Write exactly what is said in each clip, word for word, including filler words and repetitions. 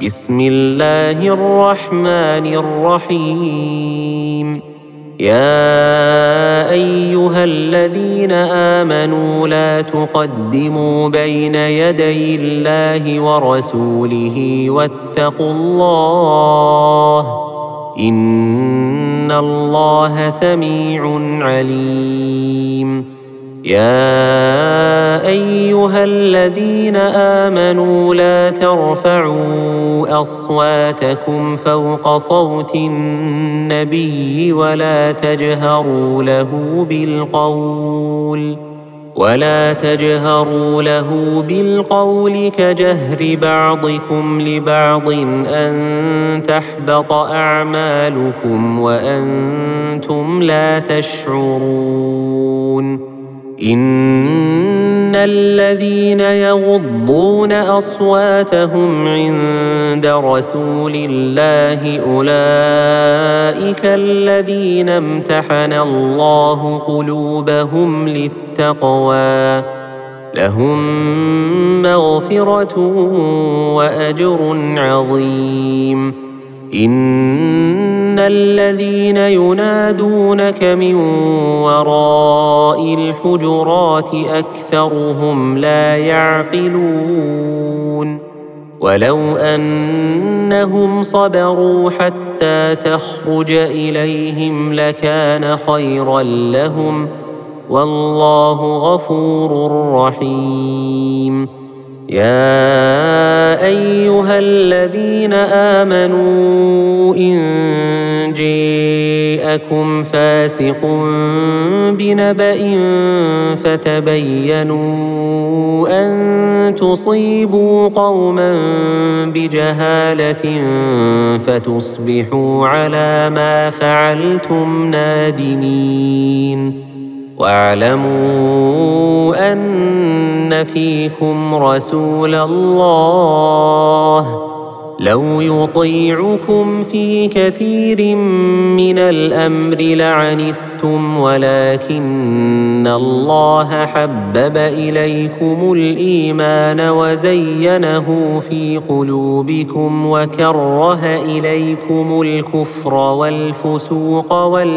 بسم الله الرحمن الرحيم. يا أيها الذين آمنوا لا تقدموا بين يدي الله ورسوله واتقوا الله إن الله سميع عليم. يا أيها الذين آمنوا لا ترفعوا أصواتكم فوق صوت النبي ولا تجهروا له بالقول ولا تجهروا له بالقول كجهر بعضكم لبعض أن تحبط أعمالكم وأنتم لا تشعرون. إن الذين يغضون أصواتهم عند رسول الله أولئك الذين امتحن الله قلوبهم للتقوى لهم مغفرة وأجر عظيم. إن الذين ينادونك من وراء الحجرات أكثرهم لا يعقلون. ولو أنهم صبروا حتى تخرج إليهم لكان خيرا لهم والله غفور رحيم. يا أيها الذين آمنوا إن جاءكم فاسق بنبأ فتبينوا أن تصيبوا قوما بجهالة فتصبحوا على ما فعلتم نادمين. واعلموا أن فيكم رسول الله لو يطيعكم في كثير من الأمر لعنتم ولكن الله حبب إليكم الإيمان وزينه في قلوبكم وكره إليكم الكفر والفسوق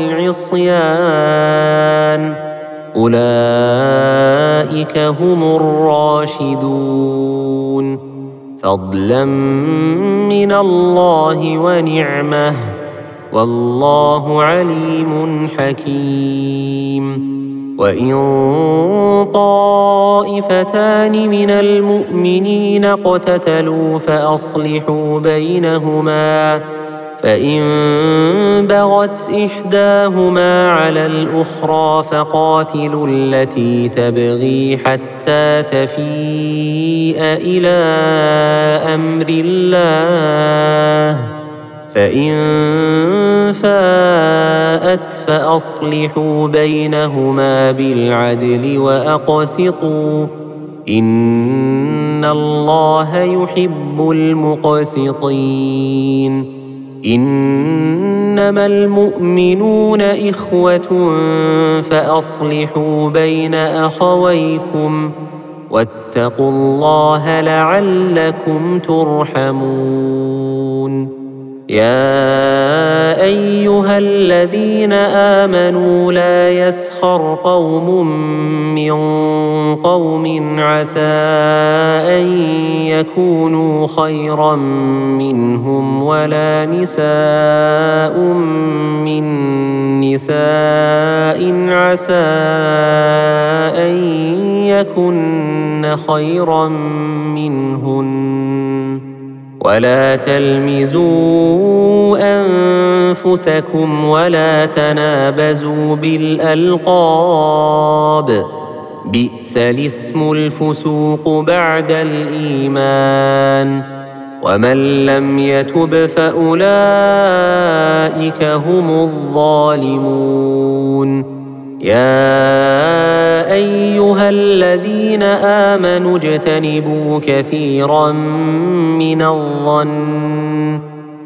والعصيان أولئك هم الراشدون فضلا من الله ونعمه والله عليم حكيم. وإن طائفتان من المؤمنين اقتتلوا فأصلحوا بينهما فإن بغت إحداهما على الأخرى فقاتلوا التي تبغي حتى تفيء إلى أمر الله فإن فاءت فأصلحوا بينهما بالعدل وأقسطوا إن الله يحب المقسطين. إنما المؤمنون إخوة فأصلحوا بين أخويكم واتقوا الله لعلكم ترحمون. يا أيها الذين آمنوا لا يسخر قوم من قوم عسى أن يكونوا خيرا منهم ولا نساء من نساء عسى أن يكن خيرا منهن ولا تلمزوا أنفسكم ولا تنابزوا بالألقاب بئس الاسم الفسوق بعد الإيمان ومن لم يتب فأولئك هم الظالمون. يا أيها الذين آمنوا اجتنبوا كثيرا من الظن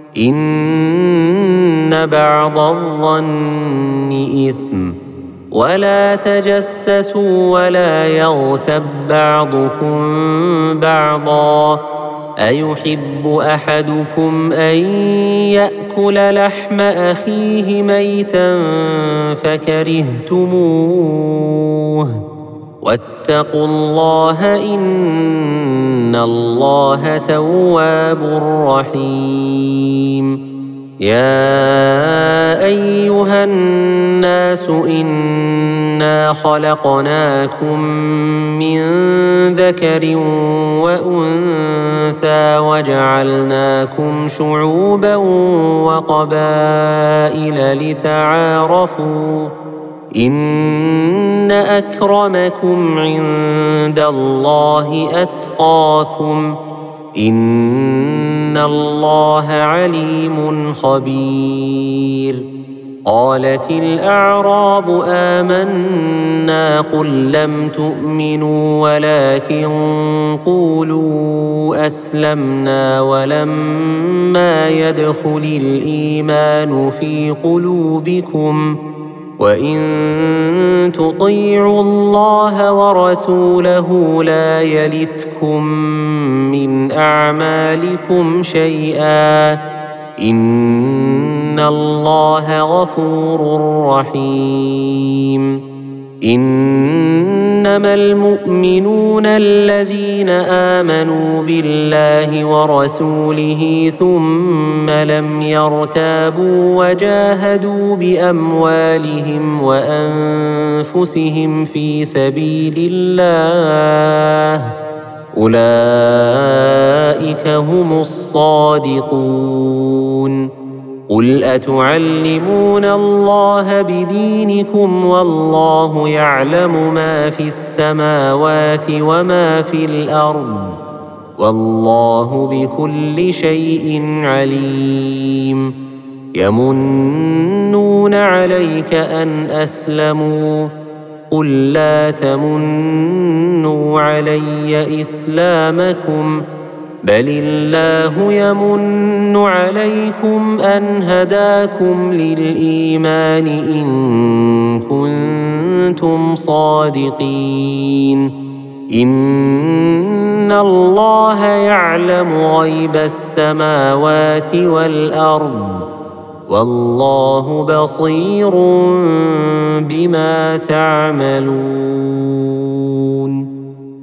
إن بعض الظن إثم ولا تجسسوا ولا يغتب بعضكم بعضا أيحب أحدكم أن يأكل لحم أخيه ميتا فكرهتموه واتقوا الله إن الله تواب رحيم يا أيها الناس إنا خلقناكم من ذكر وأنثى وجعلناكم شعوبا وقبائل لتعارفوا إن أكرمكم عند الله أتقاكم إن الله عليم خبير قالت الأعراب آمنا قل لم تؤمنوا ولكن قولوا أسلمنا ولما يدخل الإيمان في قلوبكم وإن تطيعوا الله ورسوله لا يلتكم من أعمالكم شيئا إن الله غفور رحيم إنما المؤمنون الذين آمنوا بالله ورسوله ثم لم يرتابوا وجاهدوا بأموالهم وأنفسهم في سبيل الله أولئك هم الصادقون قل أتعلمون الله بدينكم والله يعلم ما في السماوات وما في الأرض والله بكل شيء عليم يمنون عليك أن أسلموا قل لا تمنوا علي إسلامكم بل الله يمن عليكم أن هداكم للإيمان إن كنتم صادقين إن الله يعلم غيب السماوات والأرض والله بصير بما تعملون